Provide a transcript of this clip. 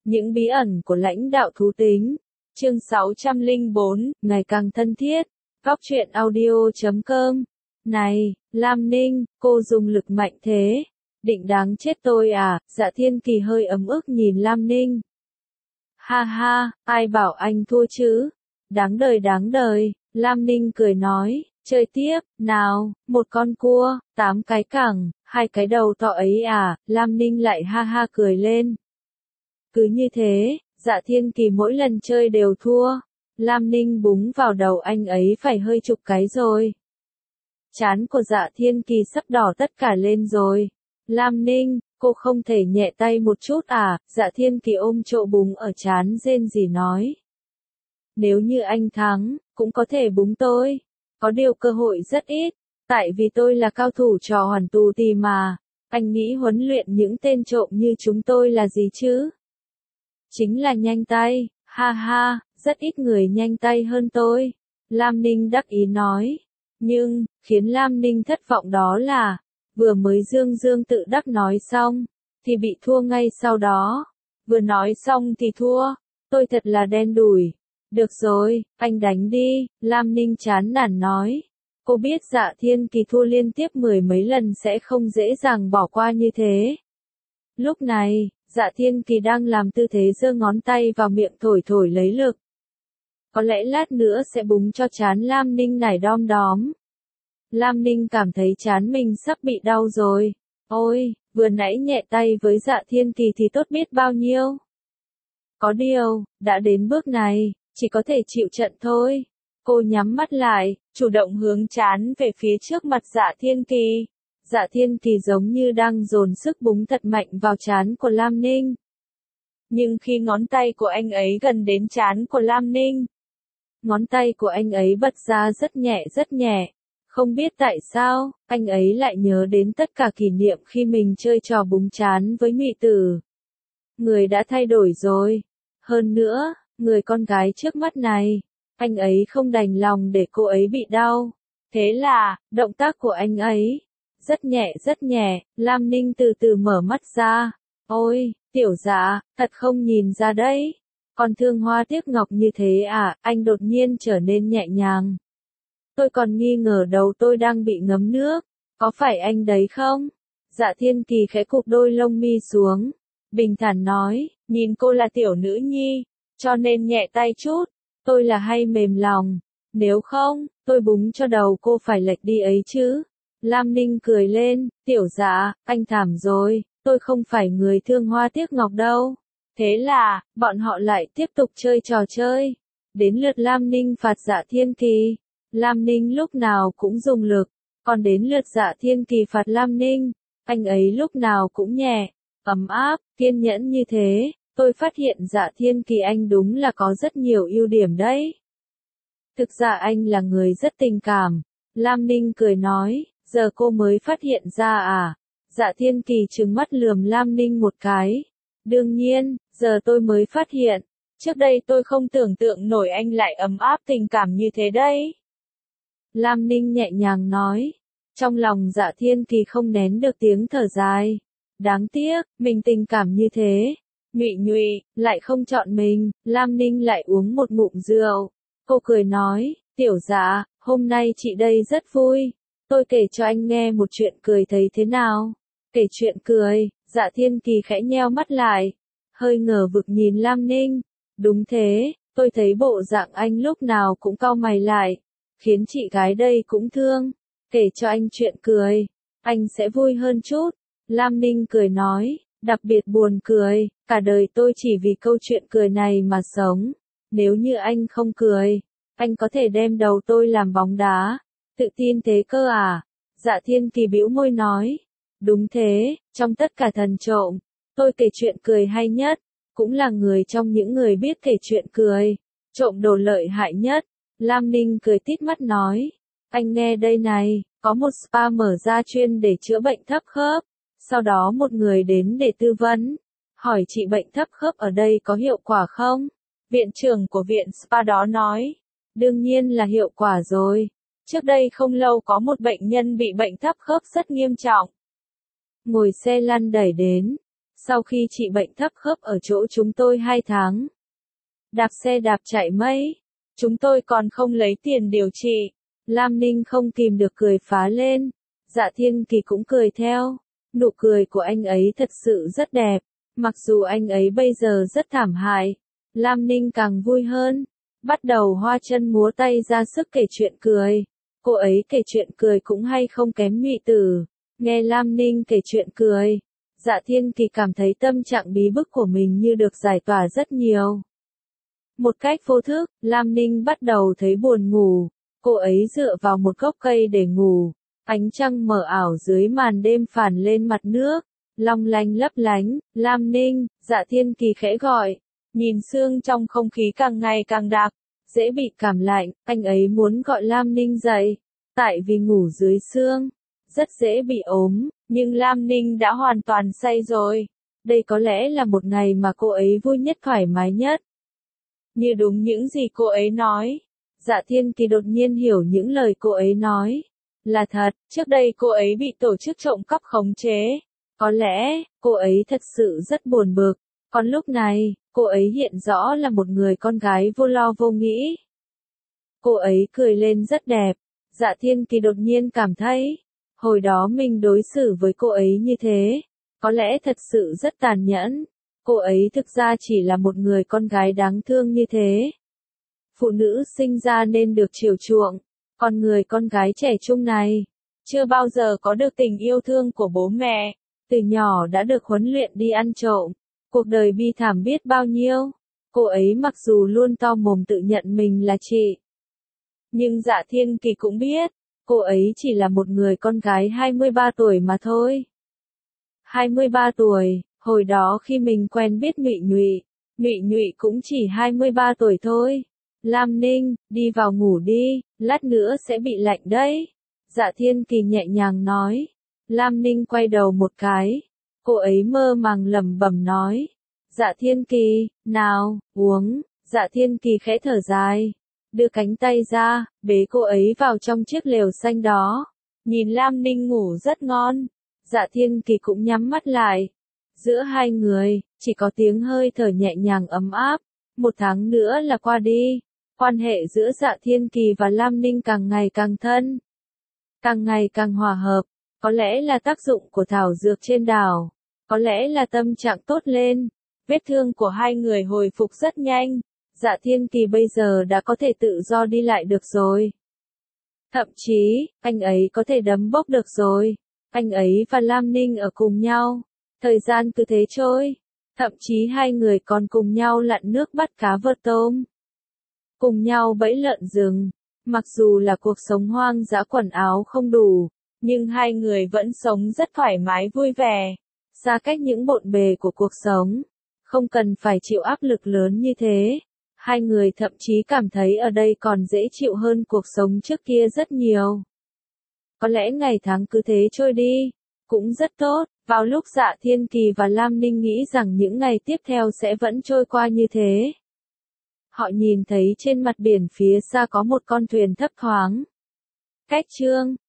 Những bí ẩn của lãnh đạo thú tính. Chương 604, ngày càng thân thiết. Góc truyện audio.com. Này, Lam Ninh, cô dùng lực mạnh thế. Định đáng chết tôi à? Dạ Thiên Kỳ hơi ấm ức nhìn Lam Ninh. Ha ha, ai bảo anh thua chứ? Đáng đời, Lam Ninh cười nói, chơi tiếp, nào, một con cua, 8 cái cẳng, 2 cái đầu to ấy à? Lam Ninh lại ha ha cười lên. Cứ như thế, Dạ Thiên Kỳ mỗi lần chơi đều thua. Lam Ninh búng vào đầu anh ấy phải hơi chục cái rồi. Trán của Dạ Thiên Kỳ sắp đỏ tất cả lên rồi. Lam Ninh, cô không thể nhẹ tay một chút à? Dạ Thiên Kỳ ôm chỗ búng ở trán rên rỉ nói. Nếu như anh thắng, cũng có thể búng tôi. Có điều cơ hội rất ít, tại vì tôi là cao thủ trò hoàn tù tì mà. Anh nghĩ huấn luyện những tên trộm như chúng tôi là gì chứ? Chính là nhanh tay, ha ha, rất ít người nhanh tay hơn tôi. Lam Ninh đắc ý nói. Nhưng, khiến Lam Ninh thất vọng đó là, vừa mới dương tự đắc nói xong, thì bị thua ngay sau đó. Vừa nói xong thì thua, tôi thật là đen đủi. Được rồi, anh đánh đi, Lam Ninh chán nản nói. Cô biết Dạ Thiên Kỳ thua liên tiếp 10 mấy lần sẽ không dễ dàng bỏ qua như thế. Lúc này, Dạ Thiên Kỳ đang làm tư thế giơ ngón tay vào miệng thổi lấy lực. Có lẽ lát nữa sẽ búng cho trán Lam Ninh nảy đom đóm. Lam Ninh cảm thấy trán mình sắp bị đau rồi. Ôi, vừa nãy nhẹ tay với Dạ Thiên Kỳ thì tốt biết bao nhiêu. Có điều, đã đến bước này, chỉ có thể chịu trận thôi. Cô nhắm mắt lại, chủ động hướng trán về phía trước mặt Dạ Thiên Kỳ. Dạ Thiên Kỳ giống như đang dồn sức búng thật mạnh vào trán của Lam Ninh. Nhưng khi ngón tay của anh ấy gần đến trán của Lam Ninh, ngón tay của anh ấy bật ra rất nhẹ. Không biết tại sao, anh ấy lại nhớ đến tất cả kỷ niệm khi mình chơi trò búng trán với Ngụy Tử. Người đã thay đổi rồi. Hơn nữa, người con gái trước mắt này, anh ấy không đành lòng để cô ấy bị đau. Thế là, động tác của anh ấy, rất nhẹ, Lam Ninh từ từ mở mắt ra. Ôi, tiểu Dạ, thật không nhìn ra đấy. Còn thương hoa tiếc ngọc như thế à? Anh đột nhiên trở nên nhẹ nhàng. Tôi còn nghi ngờ đầu tôi đang bị ngấm nước. Có phải anh đấy không? Dạ Thiên Kỳ khẽ cụp đôi lông mi xuống. Bình thản nói, nhìn cô là tiểu nữ nhi, cho nên nhẹ tay chút. Tôi là hay mềm lòng. Nếu không, tôi búng cho đầu cô phải lệch đi ấy chứ. Lam Ninh cười lên, tiểu Dạ, anh thảm rồi, tôi không phải người thương hoa tiếc ngọc đâu. Thế là, bọn họ lại tiếp tục chơi trò chơi. Đến lượt Lam Ninh phạt Dạ Thiên Kỳ. Lam Ninh lúc nào cũng dùng lực, còn đến lượt Dạ Thiên Kỳ phạt Lam Ninh, anh ấy lúc nào cũng nhẹ, ấm áp, kiên nhẫn như thế. Tôi phát hiện Dạ Thiên Kỳ anh đúng là có rất nhiều ưu điểm đấy. Thực ra anh là người rất tình cảm. Lam Ninh cười nói, giờ cô mới phát hiện ra à? Dạ Thiên Kỳ trừng mắt lườm Lam Ninh một cái. Đương nhiên, giờ tôi mới phát hiện. Trước đây tôi không tưởng tượng nổi anh lại ấm áp tình cảm như thế đấy. Lam Ninh nhẹ nhàng nói. Trong lòng Dạ Thiên Kỳ không nén được tiếng thở dài. Đáng tiếc, mình tình cảm như thế. Nhụy, lại không chọn mình. Lam Ninh lại uống một ngụm rượu. Cô cười nói, tiểu Dạ, hôm nay chị đây rất vui. Tôi kể cho anh nghe một chuyện cười thấy thế nào? Kể chuyện cười, Dạ Thiên Kỳ khẽ nheo mắt lại. Hơi ngờ vực nhìn Lam Ninh. Đúng thế, tôi thấy bộ dạng anh lúc nào cũng cau mày lại. Khiến chị gái đây cũng thương. Kể cho anh chuyện cười, anh sẽ vui hơn chút. Lam Ninh cười nói, đặc biệt buồn cười, cả đời tôi chỉ vì câu chuyện cười này mà sống. Nếu như anh không cười, anh có thể đem đầu tôi làm bóng đá. Tự tin thế cơ à? Dạ Thiên Kỳ bĩu môi nói. Đúng thế, trong tất cả thần trộm, tôi kể chuyện cười hay nhất, cũng là người trong những người biết kể chuyện cười, trộm đồ lợi hại nhất. Lam Ninh cười tít mắt nói, anh nghe đây này, có một spa mở ra chuyên để chữa bệnh thấp khớp, sau đó một người đến để tư vấn, hỏi chị bệnh thấp khớp ở đây có hiệu quả không? Viện trưởng của viện spa đó nói, đương nhiên là hiệu quả rồi, trước đây không lâu có một bệnh nhân bị bệnh thấp khớp rất nghiêm trọng. Ngồi xe lăn đẩy đến, Sau khi chị bệnh thấp khớp ở chỗ chúng tôi 2 tháng, đạp xe đạp chạy mấy, chúng tôi còn không lấy tiền điều trị. Lam Ninh không kìm được cười phá lên. Dạ Thiên Kỳ cũng cười theo. Nụ cười của anh ấy thật sự rất đẹp. Mặc dù anh ấy bây giờ rất thảm hại, Lam Ninh càng vui hơn. Bắt đầu hoa chân múa tay ra sức kể chuyện cười. Cô ấy kể chuyện cười cũng hay không kém Nhụy Tử. Nghe Lam Ninh kể chuyện cười, Dạ Thiên Kỳ cảm thấy tâm trạng bí bức của mình như được giải tỏa rất nhiều. Một cách vô thức, Lam Ninh bắt đầu thấy buồn ngủ. Cô ấy dựa vào một gốc cây để ngủ. Ánh trăng mờ ảo dưới màn đêm phản lên mặt nước, long lanh lấp lánh. Lam Ninh, Dạ Thiên Kỳ khẽ gọi. Nhìn sương trong không khí càng ngày càng đặc, dễ bị cảm lạnh. Anh ấy muốn gọi Lam Ninh dậy, tại vì ngủ dưới sương rất dễ bị ốm, nhưng Lam Ninh đã hoàn toàn say rồi. Đây có lẽ là một ngày mà cô ấy vui nhất, thoải mái nhất. Như đúng những gì cô ấy nói. Dạ Thiên Kỳ đột nhiên hiểu những lời cô ấy nói là thật. Trước đây cô ấy bị tổ chức trộm cắp khống chế. Có lẽ, cô ấy thật sự rất buồn bực. Còn lúc này, cô ấy hiện rõ là một người con gái vô lo vô nghĩ. Cô ấy cười lên rất đẹp. Dạ Thiên Kỳ đột nhiên cảm thấy, hồi đó mình đối xử với cô ấy như thế, có lẽ thật sự rất tàn nhẫn. Cô ấy thực ra chỉ là một người con gái đáng thương như thế. Phụ nữ sinh ra nên được chiều chuộng, còn người con gái trẻ trung này, chưa bao giờ có được tình yêu thương của bố mẹ, từ nhỏ đã được huấn luyện đi ăn trộm, cuộc đời bi thảm biết bao nhiêu. Cô ấy mặc dù luôn to mồm tự nhận mình là chị, nhưng Dạ Thiên Kỳ cũng biết, cô ấy chỉ là một người con gái 23 tuổi mà thôi. 23 tuổi, hồi đó khi mình quen biết Nhụy Nhụy cũng chỉ 23 tuổi thôi. Lam Ninh, đi vào ngủ đi, lát nữa sẽ bị lạnh đấy. Dạ Thiên Kỳ nhẹ nhàng nói. Lam Ninh quay đầu một cái. Cô ấy mơ màng lẩm bẩm nói. Dạ Thiên Kỳ, nào, uống. Dạ Thiên Kỳ khẽ thở dài. Đưa cánh tay ra, bế cô ấy vào trong chiếc lều xanh đó. Nhìn Lam Ninh ngủ rất ngon. Dạ Thiên Kỳ cũng nhắm mắt lại. Giữa hai người, chỉ có tiếng hơi thở nhẹ nhàng ấm áp. 1 tháng nữa là qua đi. Quan hệ giữa Dạ Thiên Kỳ và Lam Ninh càng ngày càng thân, càng ngày càng hòa hợp. Có lẽ là tác dụng của thảo dược trên đảo, có lẽ là tâm trạng tốt lên. Vết thương của hai người hồi phục rất nhanh. Dạ Thiên Kỳ bây giờ đã có thể tự do đi lại được rồi. Thậm chí, anh ấy có thể đấm bốc được rồi. Anh ấy và Lam Ninh ở cùng nhau. Thời gian cứ thế trôi. Thậm chí hai người còn cùng nhau lặn nước bắt cá vớt tôm. Cùng nhau bẫy lợn rừng. Mặc dù là cuộc sống hoang dã quần áo không đủ, nhưng hai người vẫn sống rất thoải mái vui vẻ. Xa cách những bộn bề của cuộc sống. Không cần phải chịu áp lực lớn như thế. Hai người thậm chí cảm thấy ở đây còn dễ chịu hơn cuộc sống trước kia rất nhiều. Có lẽ ngày tháng cứ thế trôi đi, cũng rất tốt. Vào lúc Dạ Thiên Kỳ và Lam Ninh nghĩ rằng những ngày tiếp theo sẽ vẫn trôi qua như thế. Họ nhìn thấy trên mặt biển phía xa có một con thuyền thấp thoáng. Cách chương